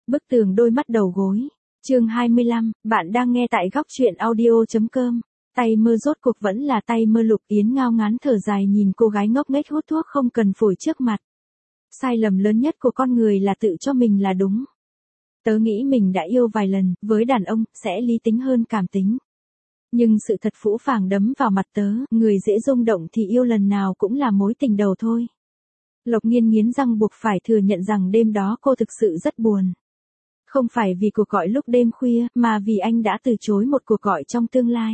Bức tường đôi mắt đầu gối. Chương 25, bạn đang nghe tại góc truyện audio.com. Tay mơ rốt cuộc vẫn là tay mơ. Lục Yến ngao ngán thở dài nhìn cô gái ngốc nghếch hút thuốc không cần phổi trước mặt. Sai lầm lớn nhất của con người là tự cho mình là đúng. Tớ nghĩ mình đã yêu vài lần, với đàn ông, sẽ lý tính hơn cảm tính. Nhưng sự thật phũ phàng đấm vào mặt tớ, người dễ rung động thì yêu lần nào cũng là mối tình đầu thôi. Lộc Nghiên nghiến răng buộc phải thừa nhận rằng đêm đó cô thực sự rất buồn. Không phải vì cuộc gọi lúc đêm khuya, mà vì anh đã từ chối một cuộc gọi trong tương lai.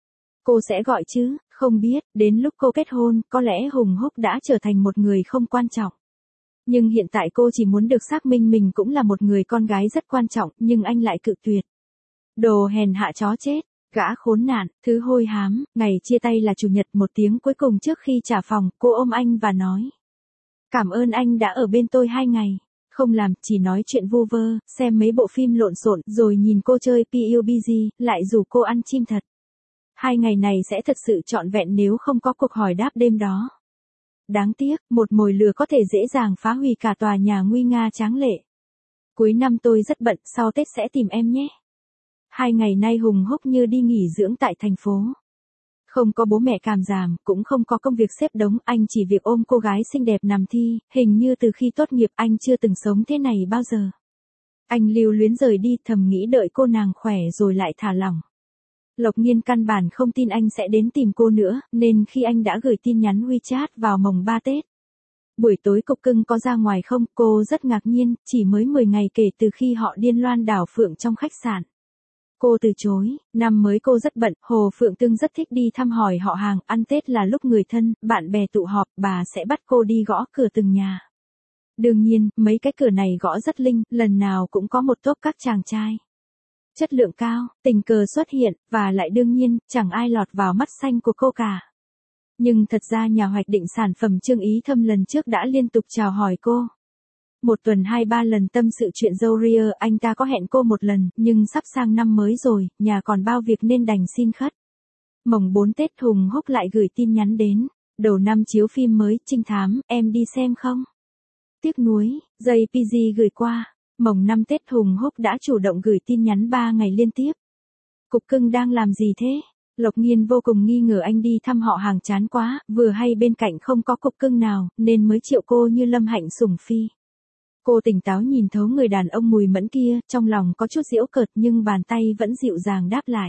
Cô sẽ gọi chứ, không biết, đến lúc cô kết hôn, có lẽ Hùng Húc đã trở thành một người không quan trọng. Nhưng hiện tại cô chỉ muốn được xác minh mình cũng là một người con gái rất quan trọng, nhưng anh lại cự tuyệt. Đồ hèn hạ chó chết, gã khốn nạn, thứ hôi hám. Ngày chia tay là chủ nhật, một tiếng cuối cùng trước khi trả phòng, cô ôm anh và nói. Cảm ơn anh đã ở bên tôi 2 ngày. Không làm, chỉ nói chuyện vu vơ, xem mấy bộ phim lộn xộn, rồi nhìn cô chơi PUBG, lại rủ cô ăn chim thật. 2 ngày này sẽ thật sự trọn vẹn nếu không có cuộc hỏi đáp đêm đó. Đáng tiếc, một mồi lửa có thể dễ dàng phá hủy cả tòa nhà nguy nga tráng lệ. Cuối năm tôi rất bận, sau Tết sẽ tìm em nhé. 2 ngày nay Hùng Húc như đi nghỉ dưỡng tại thành phố. Không có bố mẹ càm ràm, cũng không có công việc xếp đống, anh chỉ việc ôm cô gái xinh đẹp nằm thi, hình như từ khi tốt nghiệp anh chưa từng sống thế này bao giờ. Anh lưu luyến rời đi, thầm nghĩ đợi cô nàng khỏe rồi lại thả lỏng. Lộc Nghiên căn bản không tin anh sẽ đến tìm cô nữa, nên khi anh đã gửi tin nhắn WeChat vào mồng 3 Tết. Buổi tối Cục Cưng có ra ngoài không? Cô rất ngạc nhiên, chỉ mới 10 ngày kể từ khi họ điên loan đảo Phượng trong khách sạn. Cô từ chối, năm mới cô rất bận, Hồ Phượng Tương rất thích đi thăm hỏi họ hàng, ăn Tết là lúc người thân, bạn bè tụ họp, bà sẽ bắt cô đi gõ cửa từng nhà. Đương nhiên, mấy cái cửa này gõ rất linh, lần nào cũng có một tốp các chàng trai. Chất lượng cao, tình cờ xuất hiện, và lại đương nhiên, chẳng ai lọt vào mắt xanh của cô cả. Nhưng thật ra nhà hoạch định sản phẩm Trương Ý Thâm lần trước đã liên tục chào hỏi cô. Một tuần 2-3 lần tâm sự chuyện dâu ria, anh ta có hẹn cô một lần, nhưng sắp sang năm mới rồi, nhà còn bao việc nên đành xin khất. Mồng 4 Tết Hùng Húc lại gửi tin nhắn đến. Đầu năm chiếu phim mới, trinh thám, em đi xem không? Tiếc nuối, JPG gửi qua. Mồng 5 Tết Hùng Húc đã chủ động gửi tin nhắn 3 ngày liên tiếp. Cục Cưng đang làm gì thế? Lộc Nghiên vô cùng nghi ngờ anh đi thăm họ hàng chán quá, vừa hay bên cạnh không có Cục Cưng nào, nên mới triệu cô như Lâm Hạnh sủng phi. Cô tỉnh táo nhìn thấu người đàn ông mùi mẫn kia, trong lòng có chút giễu cợt nhưng bàn tay vẫn dịu dàng đáp lại.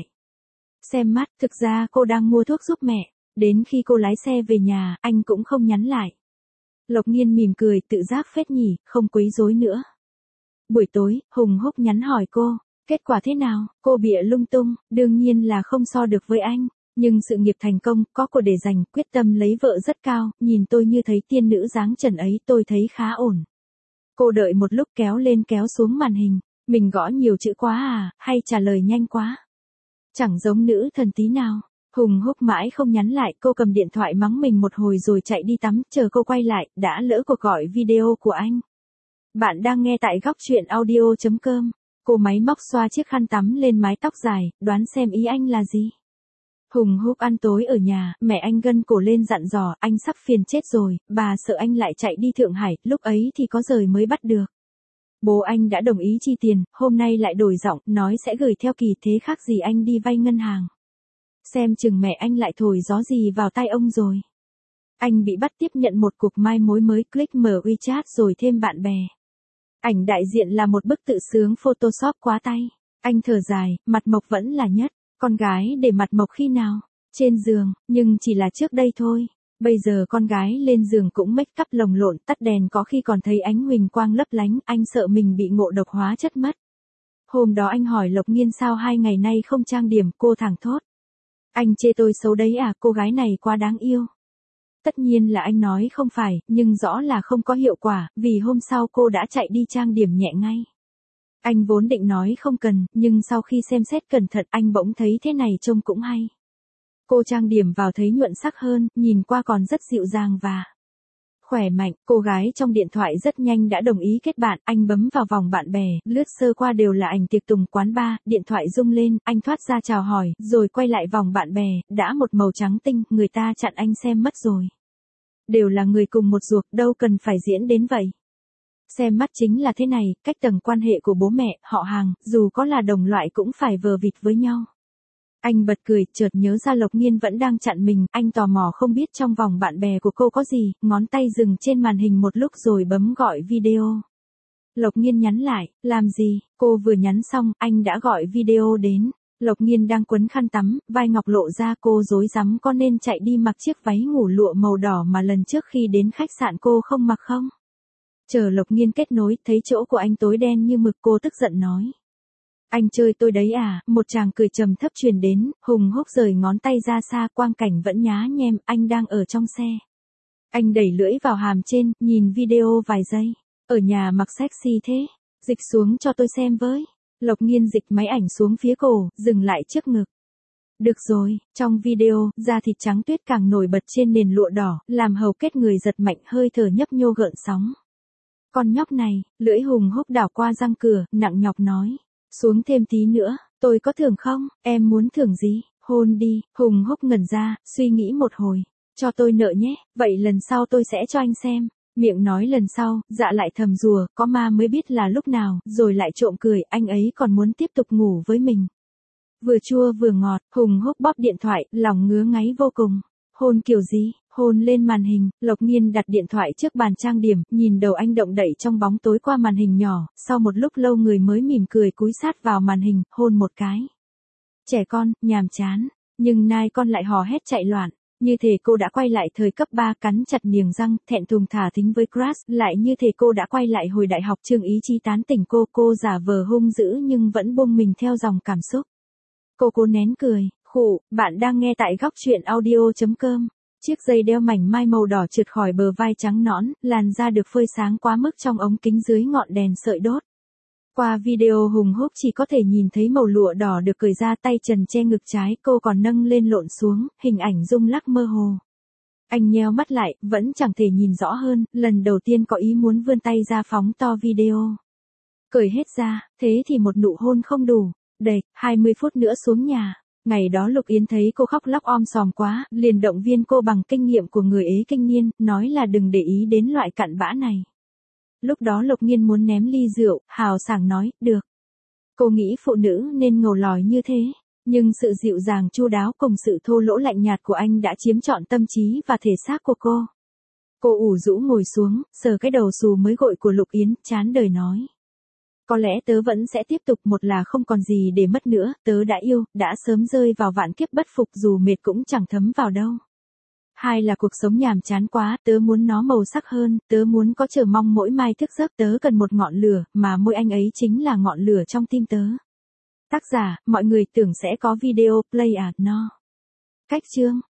Xem mắt, thực ra cô đang mua thuốc giúp mẹ. Đến khi cô lái xe về nhà, anh cũng không nhắn lại. Lộc Nghiên mỉm cười, tự giác phết nhỉ, không quấy rối nữa. Buổi tối, Hùng Húc nhắn hỏi cô, kết quả thế nào? Cô bịa lung tung, đương nhiên là không so được với anh. Nhưng sự nghiệp thành công, có của để dành, quyết tâm lấy vợ rất cao, nhìn tôi như thấy tiên nữ dáng trần ấy, tôi thấy khá ổn. Cô đợi một lúc kéo lên kéo xuống màn hình, mình gõ nhiều chữ quá à, hay trả lời nhanh quá? Chẳng giống nữ thần tí nào. Hùng Húc mãi không nhắn lại, cô cầm điện thoại mắng mình một hồi rồi chạy đi tắm, chờ cô quay lại, đã lỡ cuộc gọi video của anh. Bạn đang nghe tại góc truyện audio.com. Cô máy móc xoa chiếc khăn tắm lên mái tóc dài, đoán xem ý anh là gì. Hùng Húc ăn tối ở nhà, mẹ anh gân cổ lên dặn dò, anh sắp phiền chết rồi, bà sợ anh lại chạy đi Thượng Hải, lúc ấy thì có rời mới bắt được. Bố anh đã đồng ý chi tiền, hôm nay lại đổi giọng, nói sẽ gửi theo kỳ, thế khác gì anh đi vay ngân hàng. Xem chừng mẹ anh lại thổi gió gì vào tai ông rồi. Anh bị bắt tiếp nhận một cuộc mai mối mới, click mở WeChat rồi thêm bạn bè. Ảnh đại diện là một bức tự sướng Photoshop quá tay. Anh thở dài, mặt Mộc vẫn là nhất. Con gái để mặt Mộc khi nào? Trên giường, nhưng chỉ là trước đây thôi. Bây giờ con gái lên giường cũng make up lồng lộn, tắt đèn có khi còn thấy ánh huỳnh quang lấp lánh, anh sợ mình bị ngộ độc hóa chất mất. Hôm đó anh hỏi Lộc Nghiên sao 2 ngày nay không trang điểm, cô thẳng thốt. Anh chê tôi xấu đấy à, cô gái này quá đáng yêu. Tất nhiên là anh nói không phải, nhưng rõ là không có hiệu quả, vì hôm sau cô đã chạy đi trang điểm nhẹ ngay. Anh vốn định nói không cần, nhưng sau khi xem xét cẩn thận anh bỗng thấy thế này trông cũng hay. Cô trang điểm vào thấy nhuận sắc hơn, nhìn qua còn rất dịu dàng và khỏe mạnh. Cô gái trong điện thoại rất nhanh đã đồng ý kết bạn, anh bấm vào vòng bạn bè, lướt sơ qua đều là ảnh tiệc tùng quán bar, điện thoại rung lên, anh thoát ra chào hỏi, rồi quay lại vòng bạn bè, đã một màu trắng tinh, người ta chặn anh xem mất rồi. Đều là người cùng một ruột, đâu cần phải diễn đến vậy. Xem mắt chính là thế này, cách tầng quan hệ của bố mẹ, họ hàng, dù có là đồng loại cũng phải vờ vịt với nhau. Anh bật cười, chợt nhớ ra Lộc Nhiên vẫn đang chặn mình, anh tò mò không biết trong vòng bạn bè của cô có gì, ngón tay dừng trên màn hình một lúc rồi bấm gọi video. Lộc Nhiên nhắn lại, làm gì, cô vừa nhắn xong, anh đã gọi video đến. Lộc Nhiên đang quấn khăn tắm, vai ngọc lộ ra, cô rối rắm có nên chạy đi mặc chiếc váy ngủ lụa màu đỏ mà lần trước khi đến khách sạn cô không mặc không? Chờ Lộc Nhiên kết nối, thấy chỗ của anh tối đen như mực, cô tức giận nói. Anh chơi tôi đấy à, một chàng cười trầm thấp truyền đến, hùng hốc rời ngón tay ra xa, quang cảnh vẫn nhá nhem, anh đang ở trong xe. Anh đẩy lưỡi vào hàm trên, nhìn video vài giây. Ở nhà mặc sexy thế, dịch xuống cho tôi xem với. Lộc Nhiên dịch máy ảnh xuống phía cổ, dừng lại trước ngực. Được rồi, trong video, da thịt trắng tuyết càng nổi bật trên nền lụa đỏ, làm hầu kết người giật mạnh, hơi thở nhấp nhô gợn sóng. Con nhóc này, lưỡi hùng hốc đảo qua răng cửa, nặng nhọc nói. Xuống thêm tí nữa, tôi có thưởng không, em muốn thưởng gì, hôn đi, hùng hốc ngẩn ra, suy nghĩ một hồi. Cho tôi nợ nhé, vậy lần sau tôi sẽ cho anh xem. Miệng nói lần sau, dạ lại thầm rùa, có ma mới biết là lúc nào, rồi lại trộm cười, anh ấy còn muốn tiếp tục ngủ với mình. Vừa chua vừa ngọt, hùng hốc bóp điện thoại, lòng ngứa ngáy vô cùng. Hôn kiểu gì, hôn lên màn hình, Lộc Nhiên đặt điện thoại trước bàn trang điểm, nhìn đầu anh động đậy trong bóng tối qua màn hình nhỏ, sau một lúc lâu người mới mỉm cười cúi sát vào màn hình, hôn một cái. Trẻ con, nhàm chán, nhưng nai con lại hò hét chạy loạn. Như thể cô đã quay lại thời cấp 3, cắn chặt niềng răng, thẹn thùng thả thính với crush, lại như thể cô đã quay lại hồi đại học, Trương Ý Chí tán tỉnh cô giả vờ hung dữ nhưng vẫn buông mình theo dòng cảm xúc. Cô cố nén cười, khụ, bạn đang nghe tại góc truyện audio.com. Chiếc dây đeo mảnh mai màu đỏ trượt khỏi bờ vai trắng nõn, làn da được phơi sáng quá mức trong ống kính dưới ngọn đèn sợi đốt. Qua video hùng hốc chỉ có thể nhìn thấy màu lụa đỏ được cởi ra, tay trần che ngực trái, cô còn nâng lên lộn xuống, hình ảnh rung lắc mơ hồ. Anh nheo mắt lại, vẫn chẳng thể nhìn rõ hơn, lần đầu tiên có ý muốn vươn tay ra phóng to video. Cởi hết ra, thế thì một nụ hôn không đủ. Đệt, 20 phút nữa xuống nhà. Ngày đó Lục Yến thấy cô khóc lóc om sòm quá, liền động viên cô bằng kinh nghiệm của người ế kinh niên, nói là đừng để ý đến loại cặn bã này. Lúc đó Lộc Nhiên muốn ném ly rượu, hào sảng nói, được. Cô nghĩ phụ nữ nên ngầu lòi như thế, nhưng sự dịu dàng chu đáo cùng sự thô lỗ lạnh nhạt của anh đã chiếm trọn tâm trí và thể xác của cô. Cô ủ rũ ngồi xuống, sờ cái đầu xù mới gội của Lục Yến, chán đời nói. Có lẽ tớ vẫn sẽ tiếp tục, một là không còn gì để mất nữa, tớ đã yêu, đã sớm rơi vào vạn kiếp bất phục dù mệt cũng chẳng thấm vào đâu. Hai là cuộc sống nhàm chán quá, tớ muốn nó màu sắc hơn, tớ muốn có chờ mong mỗi mai thức giấc, tớ cần một ngọn lửa, mà môi anh ấy chính là ngọn lửa trong tim tớ. Tác giả, mọi người tưởng sẽ có video play à, no. Cách chương.